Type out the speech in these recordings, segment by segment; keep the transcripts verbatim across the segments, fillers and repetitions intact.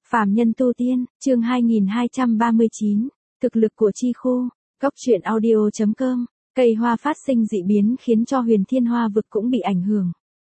Phàm nhân tu tiên, chương hai nghìn hai trăm ba mươi chín, thực lực của chi khu, góc truyện audio chấm com, cây hoa phát sinh dị biến khiến cho huyền thiên hoa vực cũng bị ảnh hưởng.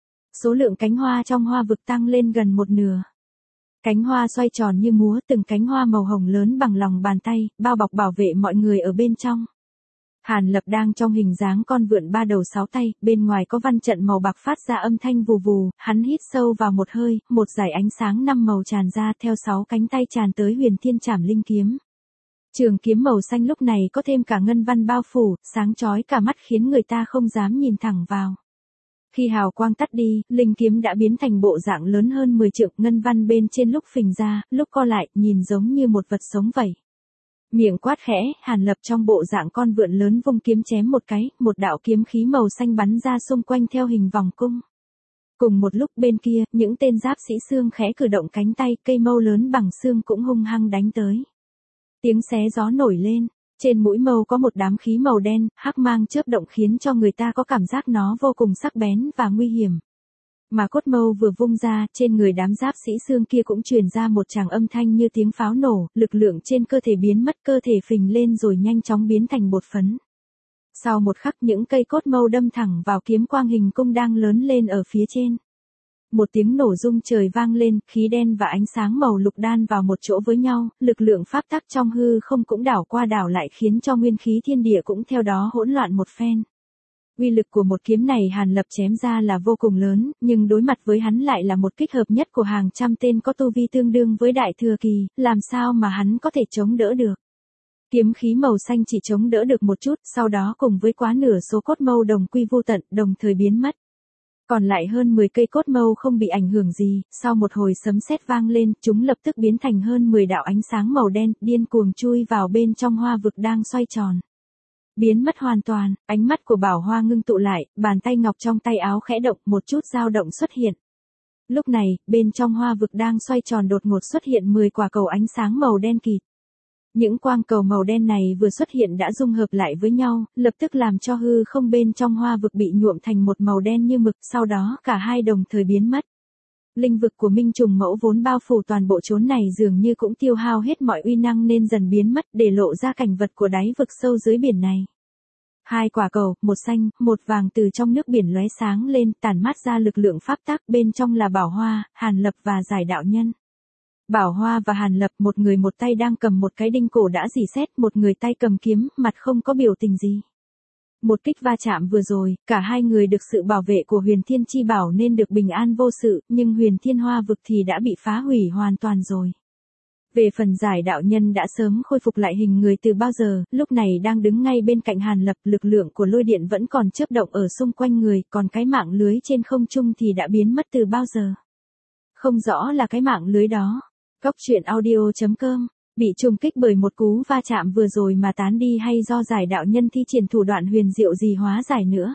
Số lượng cánh hoa trong hoa vực tăng lên gần một nửa. Cánh hoa xoay tròn như múa, từng cánh hoa màu hồng lớn bằng lòng bàn tay, bao bọc bảo vệ mọi người ở bên trong. Hàn Lập đang trong hình dáng con vượn ba đầu sáu tay, bên ngoài có văn trận màu bạc phát ra âm thanh vù vù, hắn hít sâu vào một hơi, một dải ánh sáng năm màu tràn ra theo sáu cánh tay tràn tới huyền thiên trảm linh kiếm. Trường kiếm màu xanh lúc này có thêm cả ngân văn bao phủ, sáng chói cả mắt khiến người ta không dám nhìn thẳng vào. Khi hào quang tắt đi, linh kiếm đã biến thành bộ dạng lớn hơn mười trượng, ngân văn bên trên lúc phình ra, lúc co lại, nhìn giống như một vật sống vậy. Miệng quát khẽ, Hàn Lập trong bộ dạng con vượn lớn vung kiếm chém một cái, một đạo kiếm khí màu xanh bắn ra xung quanh theo hình vòng cung. Cùng một lúc bên kia, những tên giáp sĩ xương khẽ cử động cánh tay, cây mâu lớn bằng xương cũng hung hăng đánh tới. Tiếng xé gió nổi lên, trên mũi mâu có một đám khí màu đen, hắc mang chớp động khiến cho người ta có cảm giác nó vô cùng sắc bén và nguy hiểm. Mà cốt mâu vừa vung ra, trên người đám giáp sĩ xương kia cũng truyền ra một tràng âm thanh như tiếng pháo nổ, lực lượng trên cơ thể biến mất, cơ thể phình lên rồi nhanh chóng biến thành bột phấn. Sau một khắc những cây cốt mâu đâm thẳng vào kiếm quang hình cung đang lớn lên ở phía trên. Một tiếng nổ rung trời vang lên, khí đen và ánh sáng màu lục đan vào một chỗ với nhau, lực lượng pháp tắc trong hư không cũng đảo qua đảo lại khiến cho nguyên khí thiên địa cũng theo đó hỗn loạn một phen. Uy lực của một kiếm này Hàn Lập chém ra là vô cùng lớn, nhưng đối mặt với hắn lại là một kích hợp nhất của hàng trăm tên có tu vi tương đương với đại thừa kỳ, làm sao mà hắn có thể chống đỡ được. Kiếm khí màu xanh chỉ chống đỡ được một chút, sau đó cùng với quá nửa số cốt mâu đồng quy vô tận, đồng thời biến mất. Còn lại hơn mười cây cốt mâu không bị ảnh hưởng gì, sau một hồi sấm sét vang lên, chúng lập tức biến thành hơn mười đạo ánh sáng màu đen, điên cuồng chui vào bên trong hoa vực đang xoay tròn. Biến mất hoàn toàn, ánh mắt của Bảo Hoa ngưng tụ lại, bàn tay ngọc trong tay áo khẽ động, một chút dao động xuất hiện. Lúc này, bên trong hoa vực đang xoay tròn đột ngột xuất hiện mười quả cầu ánh sáng màu đen kịt. Những quang cầu màu đen này vừa xuất hiện đã dung hợp lại với nhau, lập tức làm cho hư không bên trong hoa vực bị nhuộm thành một màu đen như mực, sau đó cả hai đồng thời biến mất. Linh vực của Minh Trùng Mẫu vốn bao phủ toàn bộ chốn này dường như cũng tiêu hao hết mọi uy năng nên dần biến mất, để lộ ra cảnh vật của đáy vực sâu dưới biển này. Hai quả cầu, một xanh, một vàng từ trong nước biển lóe sáng lên, tản mát ra lực lượng pháp tắc, bên trong là Bảo Hoa, Hàn Lập và Giải Đạo Nhân. Bảo Hoa và Hàn Lập, một người một tay đang cầm một cái đinh cổ đã rỉ sét, một người tay cầm kiếm, mặt không có biểu tình gì. Một kích va chạm vừa rồi, cả hai người được sự bảo vệ của Huyền Thiên Chi Bảo nên được bình an vô sự, nhưng Huyền Thiên Hoa vực thì đã bị phá hủy hoàn toàn rồi. Về phần Giải Đạo Nhân đã sớm khôi phục lại hình người từ bao giờ, lúc này đang đứng ngay bên cạnh Hàn Lập, lực lượng của lôi điện vẫn còn chớp động ở xung quanh người, còn cái mạng lưới trên không trung thì đã biến mất từ bao giờ. Không rõ là cái mạng lưới đó. Góc truyện audio chấm com, bị trùng kích bởi một cú va chạm vừa rồi mà tán đi hay do Giải Đạo Nhân thi triển thủ đoạn huyền diệu gì hóa giải nữa.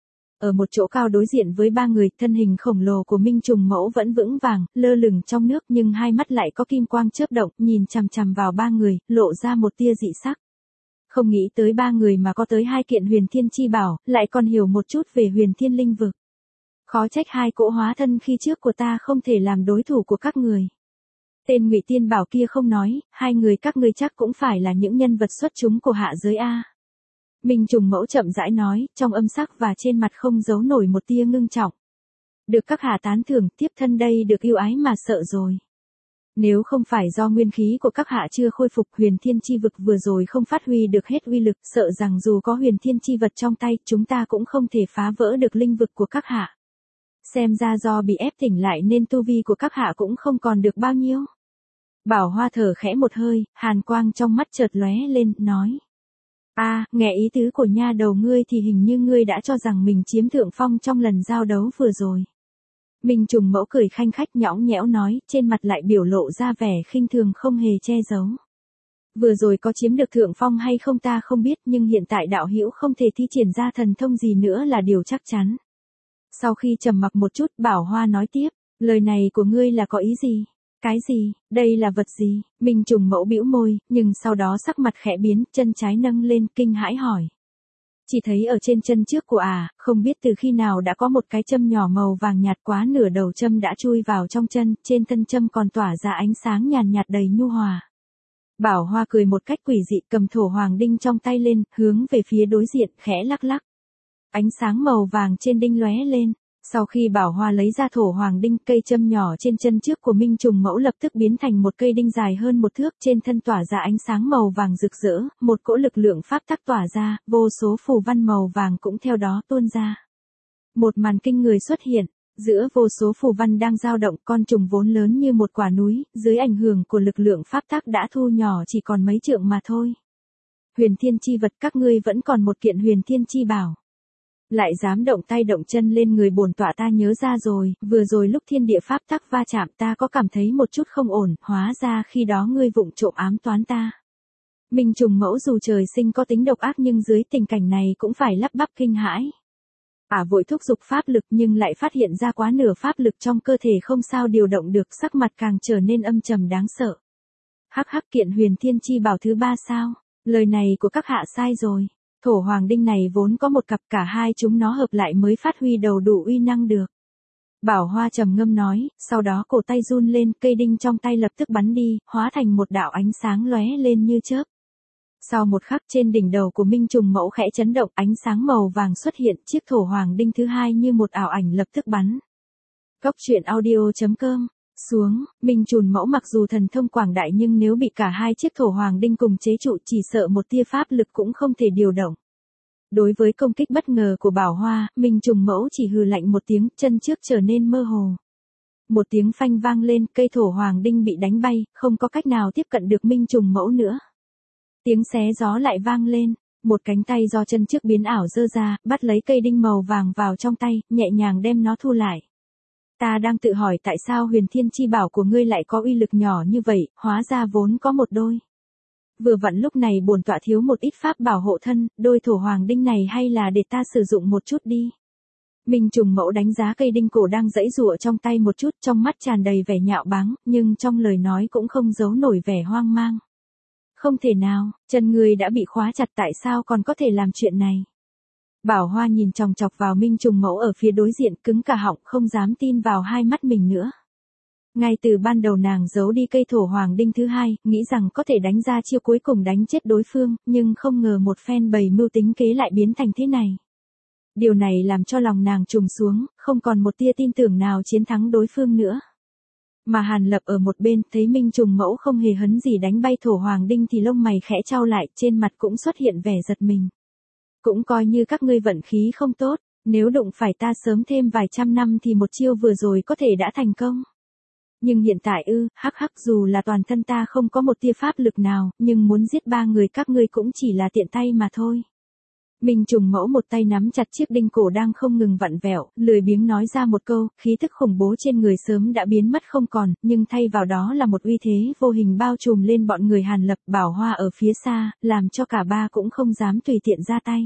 Ở một chỗ cao đối diện với ba người, thân hình khổng lồ của Minh Trùng Mẫu vẫn vững vàng, lơ lửng trong nước nhưng hai mắt lại có kim quang chớp động, nhìn chằm chằm vào ba người, lộ ra một tia dị sắc. Không nghĩ tới ba người mà có tới hai kiện Huyền Thiên Chi Bảo, lại còn hiểu một chút về Huyền Thiên Linh vực. Khó trách hai cỗ hóa thân khi trước của ta không thể làm đối thủ của các người. Tên Ngụy Tiên Bảo kia không nói, hai người các ngươi chắc cũng phải là những nhân vật xuất chúng của hạ giới a. Minh Trùng Mẫu chậm rãi nói, trong âm sắc và trên mặt không giấu nổi một tia ngưng trọng. Được các hạ tán thưởng, tiếp thân đây được yêu ái mà sợ rồi. Nếu không phải do nguyên khí của các hạ chưa khôi phục, Huyền Thiên Chi vực vừa rồi không phát huy được hết uy lực, sợ rằng dù có Huyền Thiên Chi vật trong tay, chúng ta cũng không thể phá vỡ được linh vực của các hạ. Xem ra do bị ép tỉnh lại nên tu vi của các hạ cũng không còn được bao nhiêu. Bảo Hoa thở khẽ một hơi, hàn quang trong mắt chợt lóe lên, nói. A, à, nghe ý tứ của nha đầu ngươi thì hình như ngươi đã cho rằng mình chiếm thượng phong trong lần giao đấu vừa rồi. Minh Trùng Mẫu cười khanh khách nhõng nhẽo nói, trên mặt lại biểu lộ ra vẻ khinh thường không hề che giấu. Vừa rồi có chiếm được thượng phong hay không ta không biết, nhưng hiện tại đạo hữu không thể thi triển ra thần thông gì nữa là điều chắc chắn. Sau khi trầm mặc một chút, Bảo Hoa nói tiếp, lời này của ngươi là có ý gì? Cái gì, đây là vật gì? Minh Trùng Mẫu bĩu môi, nhưng sau đó sắc mặt khẽ biến, chân trái nâng lên, kinh hãi hỏi. Chỉ thấy ở trên chân trước của ả, à, không biết từ khi nào đã có một cái châm nhỏ màu vàng nhạt quá nửa đầu châm đã chui vào trong chân, trên thân châm còn tỏa ra ánh sáng nhàn nhạt đầy nhu hòa. Bảo Hoa cười một cách quỷ dị, cầm thổ hoàng đinh trong tay lên, hướng về phía đối diện, khẽ lắc lắc. Ánh sáng màu vàng trên đinh lóe lên. Sau khi Bảo Hoa lấy ra thổ hoàng đinh, cây châm nhỏ trên chân trước của Minh Trùng Mẫu lập tức biến thành một cây đinh dài hơn một thước, trên thân tỏa ra ánh sáng màu vàng rực rỡ, một cỗ lực lượng pháp tắc tỏa ra, vô số phù văn màu vàng cũng theo đó tuôn ra. Một màn kinh người xuất hiện, giữa vô số phù văn đang dao động, con trùng vốn lớn như một quả núi, dưới ảnh hưởng của lực lượng pháp tắc đã thu nhỏ chỉ còn mấy trượng mà thôi. Huyền Thiên chi vật, các ngươi vẫn còn một kiện Huyền Thiên chi bảo. Lại dám động tay động chân lên người bổn tọa, ta nhớ ra rồi, vừa rồi lúc thiên địa pháp tắc va chạm ta có cảm thấy một chút không ổn, hóa ra khi đó ngươi vụng trộm ám toán ta. Minh Trùng Mẫu dù trời sinh có tính độc ác nhưng dưới tình cảnh này cũng phải lắp bắp kinh hãi. Ả à vội thúc giục pháp lực nhưng lại phát hiện ra quá nửa pháp lực trong cơ thể không sao điều động được, sắc mặt càng trở nên âm trầm đáng sợ. Hắc hắc, kiện Huyền Thiên chi bảo thứ ba sao? Lời này của các hạ sai rồi. Thổ hoàng đinh này vốn có một cặp, cả hai chúng nó hợp lại mới phát huy đầu đủ uy năng được. Bảo Hoa trầm ngâm nói, sau đó cổ tay run lên, cây đinh trong tay lập tức bắn đi, hóa thành một đạo ánh sáng lóe lên như chớp. Sau một khắc, trên đỉnh đầu của Minh Trùng Mẫu khẽ chấn động, ánh sáng màu vàng xuất hiện, chiếc thổ hoàng đinh thứ hai như một ảo ảnh lập tức bắn. Cốc truyện audio chấm com. Xuống, Minh Trùng Mẫu mặc dù thần thông quảng đại nhưng nếu bị cả hai chiếc thổ hoàng đinh cùng chế trụ chỉ sợ một tia pháp lực cũng không thể điều động. Đối với công kích bất ngờ của Bảo Hoa, Minh Trùng Mẫu chỉ hừ lạnh một tiếng, chân trước trở nên mơ hồ. Một tiếng phanh vang lên, cây thổ hoàng đinh bị đánh bay, không có cách nào tiếp cận được Minh Trùng Mẫu nữa. Tiếng xé gió lại vang lên, một cánh tay do chân trước biến ảo giơ ra, bắt lấy cây đinh màu vàng vào trong tay, nhẹ nhàng đem nó thu lại. Ta đang tự hỏi tại sao Huyền Thiên chi bảo của ngươi lại có uy lực nhỏ như vậy, hóa ra vốn có một đôi. Vừa vặn lúc này bổn tọa thiếu một ít pháp bảo hộ thân, đôi thổ hoàng đinh này hay là để ta sử dụng một chút đi. Minh Trùng Mẫu đánh giá cây đinh cổ đang giãy giụa trong tay một chút, trong mắt tràn đầy vẻ nhạo báng, nhưng trong lời nói cũng không giấu nổi vẻ hoang mang. Không thể nào, chân ngươi đã bị khóa chặt, tại sao còn có thể làm chuyện này? Bảo Hoa nhìn chòng chọc vào Minh Trùng Mẫu ở phía đối diện, cứng cả họng, không dám tin vào hai mắt mình nữa. Ngay từ ban đầu nàng giấu đi cây thổ hoàng đinh thứ hai, nghĩ rằng có thể đánh ra chiêu cuối cùng đánh chết đối phương, nhưng không ngờ một phen bày mưu tính kế lại biến thành thế này. Điều này làm cho lòng nàng trùng xuống, không còn một tia tin tưởng nào chiến thắng đối phương nữa. Mà Hàn Lập ở một bên, thấy Minh Trùng Mẫu không hề hấn gì đánh bay thổ hoàng đinh thì lông mày khẽ chau lại, trên mặt cũng xuất hiện vẻ giật mình. Cũng coi như các ngươi vận khí không tốt, nếu đụng phải ta sớm thêm vài trăm năm thì một chiêu vừa rồi có thể đã thành công. Nhưng hiện tại ư, hắc hắc, dù là toàn thân ta không có một tia pháp lực nào, nhưng muốn giết ba người các ngươi cũng chỉ là tiện tay mà thôi. Minh Trùng Mẫu một tay nắm chặt chiếc đinh cổ đang không ngừng vặn vẹo, lười biếng nói ra một câu, khí tức khủng bố trên người sớm đã biến mất không còn, nhưng thay vào đó là một uy thế vô hình bao trùm lên bọn người Hàn Lập. Bảo Hoa ở phía xa, làm cho cả ba cũng không dám tùy tiện ra tay.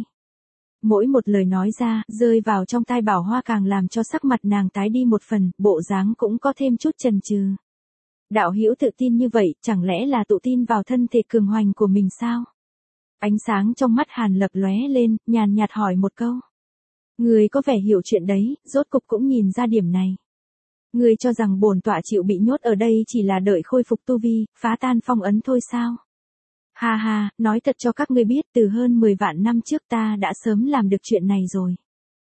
Mỗi một lời nói ra, rơi vào trong tai Bảo Hoa càng làm cho sắc mặt nàng tái đi một phần, bộ dáng cũng có thêm chút chần chừ. Đạo hữu tự tin như vậy, chẳng lẽ là tự tin vào thân thể cường hoành của mình sao? Ánh sáng trong mắt Hàn Lập lóe lên, nhàn nhạt hỏi một câu. Người có vẻ hiểu chuyện đấy, rốt cục cũng nhìn ra điểm này. Người cho rằng bổn tọa chịu bị nhốt ở đây chỉ là đợi khôi phục tu vi, phá tan phong ấn thôi sao? Ha ha, nói thật cho các ngươi biết, từ hơn mười vạn năm trước ta đã sớm làm được chuyện này rồi.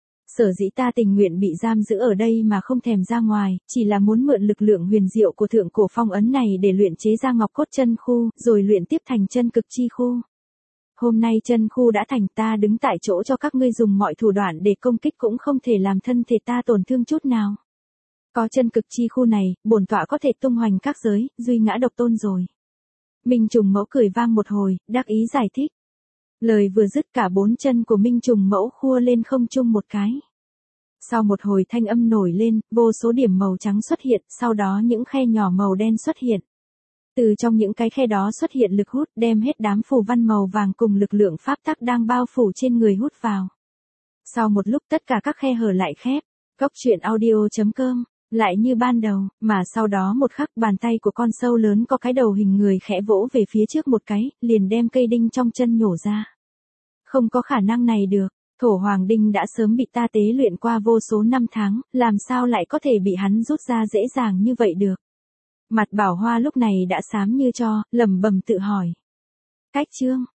Sở dĩ ta tình nguyện bị giam giữ ở đây mà không thèm ra ngoài, chỉ là muốn mượn lực lượng huyền diệu của thượng cổ phong ấn này để luyện chế ra ngọc cốt chân khu, rồi luyện tiếp thành chân cực chi khu. Hôm nay chân khu đã thành, ta đứng tại chỗ cho các ngươi dùng mọi thủ đoạn để công kích cũng không thể làm thân thể ta tổn thương chút nào. Có chân cực chi khu này, bổn tọa có thể tung hoành các giới, duy ngã độc tôn rồi. Minh Trùng Mẫu cười vang một hồi, đắc ý giải thích. Lời vừa dứt cả bốn chân của Minh Trùng Mẫu khua lên không trung một cái. Sau một hồi thanh âm nổi lên, vô số điểm màu trắng xuất hiện, sau đó những khe nhỏ màu đen xuất hiện. Từ trong những cái khe đó xuất hiện lực hút, đem hết đám phù văn màu vàng cùng lực lượng pháp tắc đang bao phủ trên người hút vào. Sau một lúc tất cả các khe hở lại khép, cốc truyện audio chấm com, lại như ban đầu, mà sau đó một khắc bàn tay của con sâu lớn có cái đầu hình người khẽ vỗ về phía trước một cái, liền đem cây đinh trong chân nhổ ra. Không có khả năng này được, Thổ Hoàng Đinh đã sớm bị ta tế luyện qua vô số năm tháng, làm sao lại có thể bị hắn rút ra dễ dàng như vậy được. Mặt Bảo Hoa lúc này đã xám như tro, lẩm bẩm tự hỏi. Cách chương